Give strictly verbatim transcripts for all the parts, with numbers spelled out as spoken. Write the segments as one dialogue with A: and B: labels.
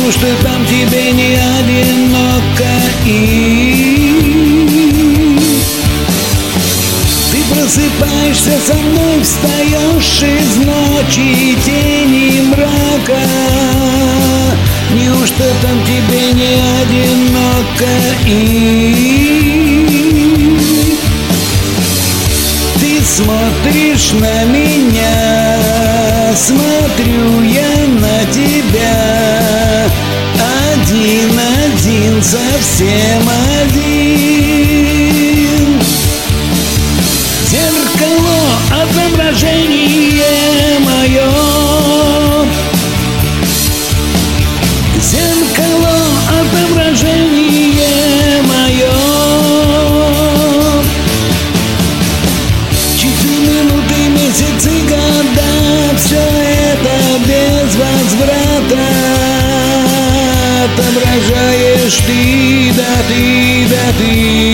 A: Неужто там тебе не одиноко и ты просыпаешься со мной, встаешь из ночи тени мрака? Неужто там тебе не одиноко и ты смотришь на меня, смотрю я на тебя, один-один, совсем один. Зеркало, отображение мое, зеркало, отображение мое. Часы, минуты, месяцы, года, все это без возврата. Отображаешь ты, да ты, да ты.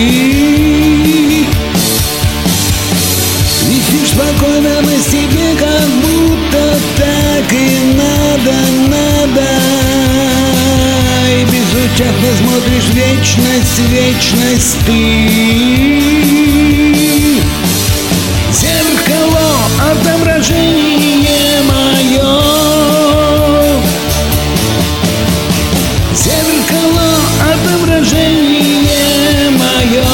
A: Висишь спокойно на себе, как будто так и надо, надо. И безучастно смотришь вечность, вечность ты. Зеркало, отображение мое, зеркало, отображение мое.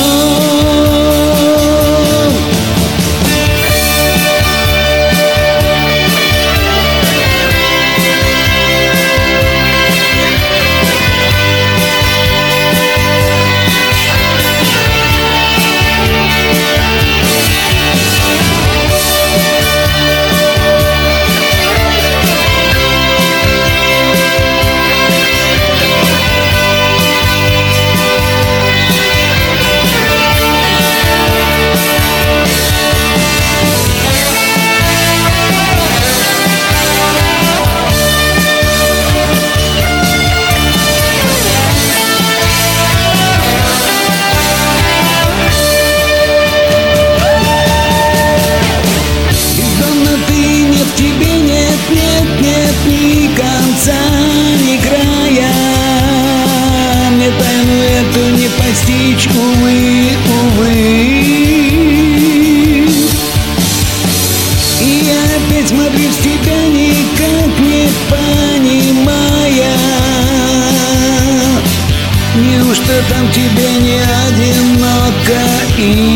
A: Ни конца, ни края, мне тайну эту не постичь, увы, увы. И я опять смотрю в тебя, никак не понимая, неужто там тебе не одиноко и